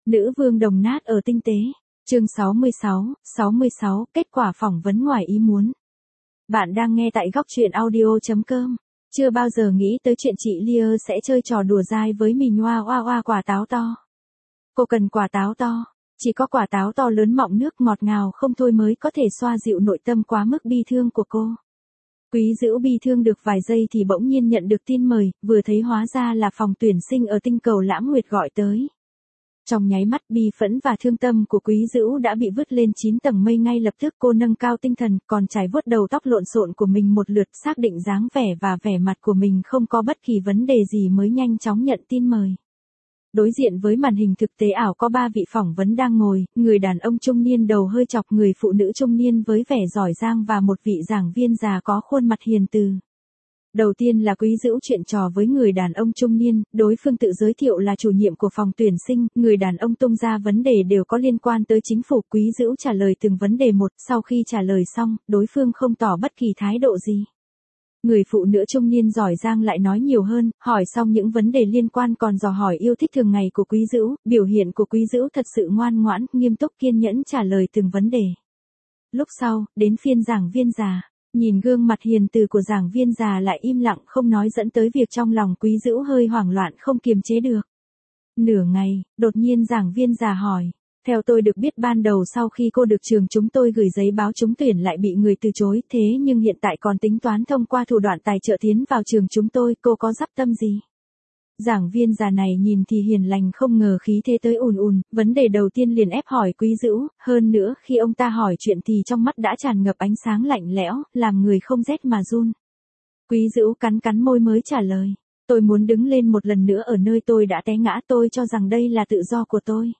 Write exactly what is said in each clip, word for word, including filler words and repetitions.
Nữ vương đồng nát ở tinh tế. Chương sáu mươi sáu, sáu mươi sáu, kết quả phỏng vấn ngoài ý muốn. Bạn đang nghe tại góc truyện audio chấm com. Chưa bao giờ nghĩ tới chuyện chị Lear sẽ chơi trò đùa dai với mình hoa hoa hoa quả táo to. Cô cần quả táo to. Chỉ có quả táo to lớn mọng nước ngọt ngào không thôi mới có thể xoa dịu nội tâm quá mức bi thương của cô. Quý Dữu bi thương được vài giây thì bỗng nhiên nhận được tin mời, vừa thấy hóa ra là phòng tuyển sinh ở tinh cầu Lãm Nguyệt gọi tới. Trong nháy mắt bi phẫn và thương tâm của Quý Dữu đã bị vứt lên chín tầng mây, ngay lập tức cô nâng cao tinh thần, còn chải vuốt đầu tóc lộn xộn của mình một lượt, xác định dáng vẻ và vẻ mặt của mình không có bất kỳ vấn đề gì mới nhanh chóng nhận tin mời. Đối diện với màn hình thực tế ảo có ba vị phỏng vấn đang ngồi, người đàn ông trung niên đầu hơi chọc, người phụ nữ trung niên với vẻ giỏi giang và một vị giảng viên già có khuôn mặt hiền từ. Đầu tiên là Quý Dữu chuyện trò với người đàn ông trung niên, đối phương tự giới thiệu là chủ nhiệm của phòng tuyển sinh, người đàn ông tung ra vấn đề đều có liên quan tới chính phủ, Quý Dữu trả lời từng vấn đề một, sau khi trả lời xong, đối phương không tỏ bất kỳ thái độ gì. Người phụ nữ trung niên giỏi giang lại nói nhiều hơn, hỏi xong những vấn đề liên quan còn dò hỏi yêu thích thường ngày của Quý Dữu, biểu hiện của Quý Dữu thật sự ngoan ngoãn, nghiêm túc kiên nhẫn trả lời từng vấn đề. Lúc sau, đến phiên giảng viên già. Nhìn gương mặt hiền từ của giảng viên già lại im lặng không nói, dẫn tới việc trong lòng Quý Dữu hơi hoảng loạn không kiềm chế được. Nửa ngày, đột nhiên giảng viên già hỏi, theo tôi được biết ban đầu sau khi cô được trường chúng tôi gửi giấy báo trúng tuyển lại bị người từ chối, thế nhưng hiện tại còn tính toán thông qua thủ đoạn tài trợ tiến vào trường chúng tôi, cô có dắp tâm gì? Giảng viên già này nhìn thì hiền lành, không ngờ khí thế tới ùn ùn, vấn đề đầu tiên liền ép hỏi Quý Dữu, hơn nữa khi ông ta hỏi chuyện thì trong mắt đã tràn ngập ánh sáng lạnh lẽo, làm người không rét mà run. Quý Dữu cắn cắn môi mới trả lời, tôi muốn đứng lên một lần nữa ở nơi tôi đã té ngã, tôi cho rằng đây là tự do của tôi.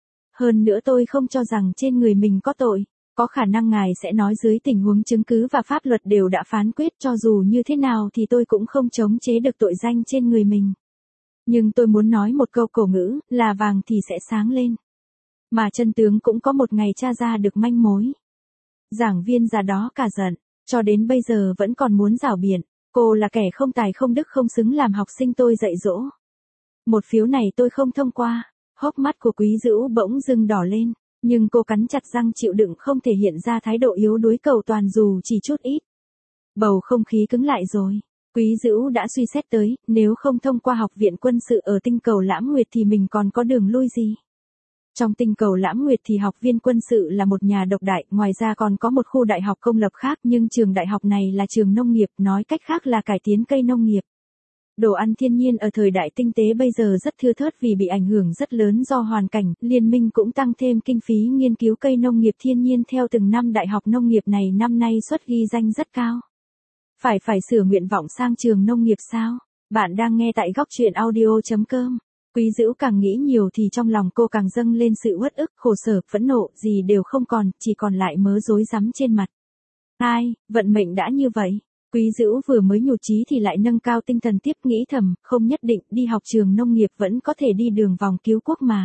Hơn nữa tôi không cho rằng trên người mình có tội, có khả năng ngài sẽ nói dưới tình huống chứng cứ và pháp luật đều đã phán quyết, cho dù như thế nào thì tôi cũng không chống chế được tội danh trên người mình. Nhưng tôi muốn nói một câu cổ ngữ, là vàng thì sẽ sáng lên. Mà chân tướng cũng có một ngày tra ra được manh mối. Giảng viên già đó cả giận, cho đến bây giờ vẫn còn muốn rảo biện, cô là kẻ không tài không đức không xứng làm học sinh tôi dạy dỗ. Một phiếu này tôi không thông qua. Hốc mắt của Quý Dữu bỗng dưng đỏ lên, nhưng cô cắn chặt răng chịu đựng không thể hiện ra thái độ yếu đuối cầu toàn dù chỉ chút ít. Bầu không khí cứng lại rồi. Quý Dữu đã suy xét tới, nếu không thông qua học viện quân sự ở tinh cầu Lãm Nguyệt thì mình còn có đường lui gì? Trong tinh cầu Lãm Nguyệt thì học viên quân sự là một nhà độc đại, ngoài ra còn có một khu đại học công lập khác, nhưng trường đại học này là trường nông nghiệp, nói cách khác là cải tiến cây nông nghiệp. Đồ ăn thiên nhiên ở thời đại tinh tế bây giờ rất thưa thớt vì bị ảnh hưởng rất lớn do hoàn cảnh, liên minh cũng tăng thêm kinh phí nghiên cứu cây nông nghiệp thiên nhiên theo từng năm. Đại học nông nghiệp này năm nay suất ghi danh rất cao. Phải phải sửa nguyện vọng sang trường nông nghiệp sao? Bạn đang nghe tại góc truyện audio chấm com. Quý Dữu càng nghĩ nhiều thì trong lòng cô càng dâng lên sự uất ức, khổ sở, phẫn nộ, gì đều không còn, chỉ còn lại mớ rối rắm trên mặt. Ai, vận mệnh đã như vậy. Quý Dữu vừa mới nhụt chí thì lại nâng cao tinh thần tiếp, nghĩ thầm, không nhất định, đi học trường nông nghiệp vẫn có thể đi đường vòng cứu quốc mà.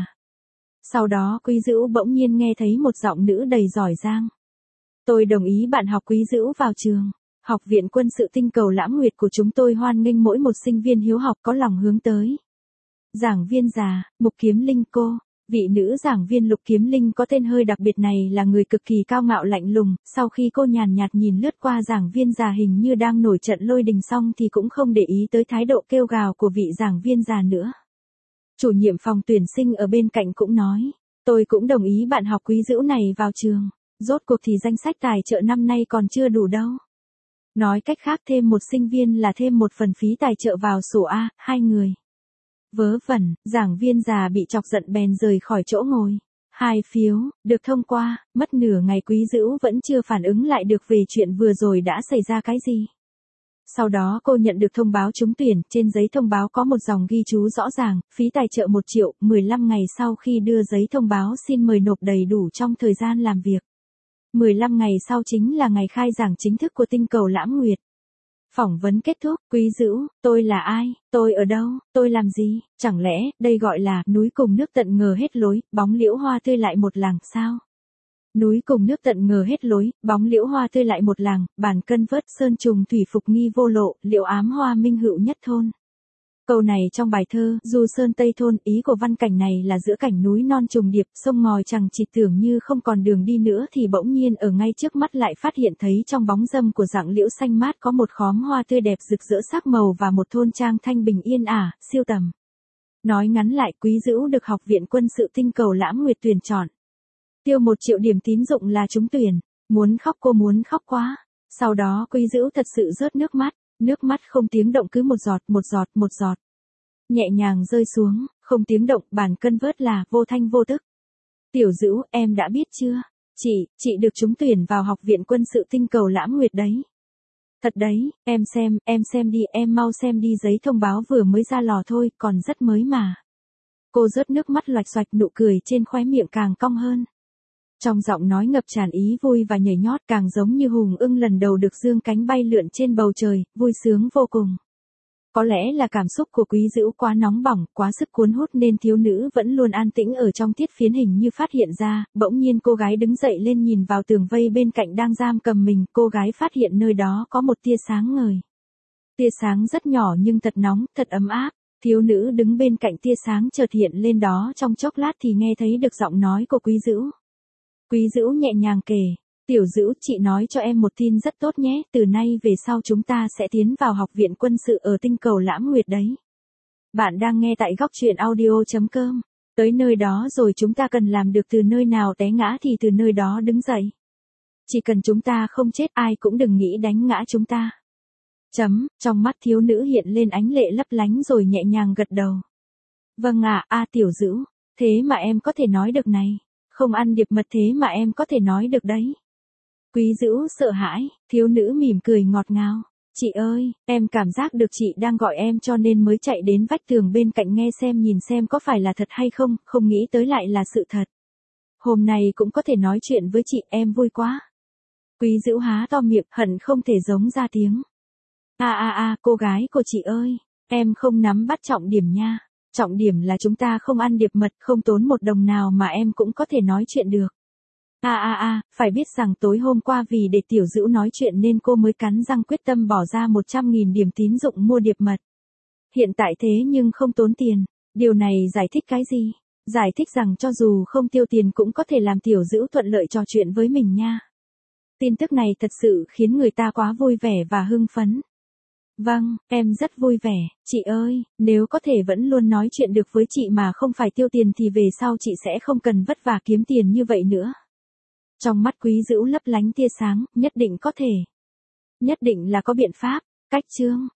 Sau đó Quý Dữu bỗng nhiên nghe thấy một giọng nữ đầy giỏi giang. Tôi đồng ý bạn học Quý Dữu vào trường. Học viện quân sự tinh cầu Lãm Nguyệt của chúng tôi hoan nghênh mỗi một sinh viên hiếu học có lòng hướng tới. Giảng viên già, Mục Kiếm Linh cô. Vị nữ giảng viên Lục Kiếm Linh có tên hơi đặc biệt này là người cực kỳ cao ngạo lạnh lùng, sau khi cô nhàn nhạt nhìn lướt qua giảng viên già hình như đang nổi trận lôi đình xong thì cũng không để ý tới thái độ kêu gào của vị giảng viên già nữa. Chủ nhiệm phòng tuyển sinh ở bên cạnh cũng nói, tôi cũng đồng ý bạn học Quý Dữu này vào trường, rốt cuộc thì danh sách tài trợ năm nay còn chưa đủ đâu. Nói cách khác thêm một sinh viên là thêm một phần phí tài trợ vào sổ A, hai người. Vớ vẩn, giảng viên già bị chọc giận bèn rời khỏi chỗ ngồi. Hai phiếu, được thông qua, mất nửa ngày Quý Dữu vẫn chưa phản ứng lại được về chuyện vừa rồi đã xảy ra cái gì. Sau đó cô nhận được thông báo trúng tuyển, trên giấy thông báo có một dòng ghi chú rõ ràng, phí tài trợ một triệu, mười lăm ngày sau khi đưa giấy thông báo xin mời nộp đầy đủ trong thời gian làm việc. mười lăm ngày sau chính là ngày khai giảng chính thức của tinh cầu Lãm Nguyệt. Phỏng vấn kết thúc, Quý Dữu, tôi là ai, tôi ở đâu, tôi làm gì, chẳng lẽ, đây gọi là, núi cùng nước tận ngờ hết lối, bóng liễu hoa tươi lại một làng sao? Núi cùng nước tận ngờ hết lối, bóng liễu hoa tươi lại một làng, bản cân vớt sơn trùng thủy phục nghi vô lộ, liễu ám hoa minh hữu nhất thôn. Câu này trong bài thơ, Du Sơn Tây Thôn, ý của văn cảnh này là giữa cảnh núi non trùng điệp, sông ngòi chẳng chỉ tưởng như không còn đường đi nữa thì bỗng nhiên ở ngay trước mắt lại phát hiện thấy trong bóng râm của rặng liễu xanh mát có một khóm hoa tươi đẹp rực rỡ sắc màu và một thôn trang thanh bình yên ả, siêu tầm. Nói ngắn lại, Quý Dữu được Học viện Quân sự Tinh Cầu Lãm Nguyệt tuyển chọn. Tiêu một triệu điểm tín dụng là trúng tuyển, muốn khóc cô muốn khóc quá. Sau đó Quý Dữu thật sự rớt nước mắt. Nước mắt không tiếng động cứ một giọt, một giọt, một giọt. Nhẹ nhàng rơi xuống, không tiếng động, bản cân vớt là, vô thanh vô tức. Tiểu Dữu, em đã biết chưa? Chị, chị được trúng tuyển vào Học viện Quân sự Tinh Cầu Lãm Nguyệt đấy. Thật đấy, em xem, em xem đi, em mau xem đi, giấy thông báo vừa mới ra lò thôi, còn rất mới mà. Cô rớt nước mắt loạch xoạch, nụ cười trên khóe miệng càng cong hơn. Trong giọng nói ngập tràn ý vui và nhảy nhót, càng giống như hùng ưng lần đầu được dương cánh bay lượn trên bầu trời, vui sướng vô cùng. Có lẽ là cảm xúc của Quý Dữu quá nóng bỏng, quá sức cuốn hút nên thiếu nữ vẫn luôn an tĩnh ở trong tiết phiến hình như phát hiện ra, bỗng nhiên cô gái đứng dậy lên nhìn vào tường vây bên cạnh đang giam cầm mình, cô gái phát hiện nơi đó có một tia sáng ngời. Tia sáng rất nhỏ nhưng thật nóng, thật ấm áp. Thiếu nữ đứng bên cạnh tia sáng chợt hiện lên đó trong chốc lát thì nghe thấy được giọng nói của Quý Dữu. Quý Dữu nhẹ nhàng kể, Tiểu Dữu, chị nói cho em một tin rất tốt nhé, từ nay về sau chúng ta sẽ tiến vào Học viện Quân sự ở Tinh Cầu Lãm Nguyệt đấy. Bạn đang nghe tại góc truyện audio chấm com, tới nơi đó rồi chúng ta cần làm được từ nơi nào té ngã thì từ nơi đó đứng dậy. Chỉ cần chúng ta không chết ai cũng đừng nghĩ đánh ngã chúng ta. Chấm, trong mắt thiếu nữ hiện lên ánh lệ lấp lánh rồi nhẹ nhàng gật đầu. Vâng ạ, à, a Tiểu Dữu, thế mà em có thể nói được này. Không ăn điệp mật thế mà em có thể nói được đấy. Quý Dữu sợ hãi, thiếu nữ mỉm cười ngọt ngào. Chị ơi, em cảm giác được chị đang gọi em cho nên mới chạy đến vách tường bên cạnh nghe xem nhìn xem có phải là thật hay không, không nghĩ tới lại là sự thật. Hôm nay cũng có thể nói chuyện với chị, em vui quá. Quý Dữu há to miệng, hận không thể giống ra tiếng. A a a, cô gái của chị ơi, em không nắm bắt trọng điểm nha. Trọng điểm là chúng ta không ăn điệp mật, không tốn một đồng nào mà em cũng có thể nói chuyện được. A a a, phải biết rằng tối hôm qua vì để Tiểu Dữu nói chuyện nên cô mới cắn răng quyết tâm bỏ ra một trăm nghìn điểm tín dụng mua điệp mật. Hiện tại thế nhưng không tốn tiền. Điều này giải thích cái gì? Giải thích rằng cho dù không tiêu tiền cũng có thể làm Tiểu Dữu thuận lợi trò chuyện với mình nha. Tin tức này thật sự khiến người ta quá vui vẻ và hưng phấn. Vâng, em rất vui vẻ, chị ơi, nếu có thể vẫn luôn nói chuyện được với chị mà không phải tiêu tiền thì về sau chị sẽ không cần vất vả kiếm tiền như vậy nữa. Trong mắt Quý Dữu lấp lánh tia sáng, nhất định có thể. Nhất định là có biện pháp, cách chương.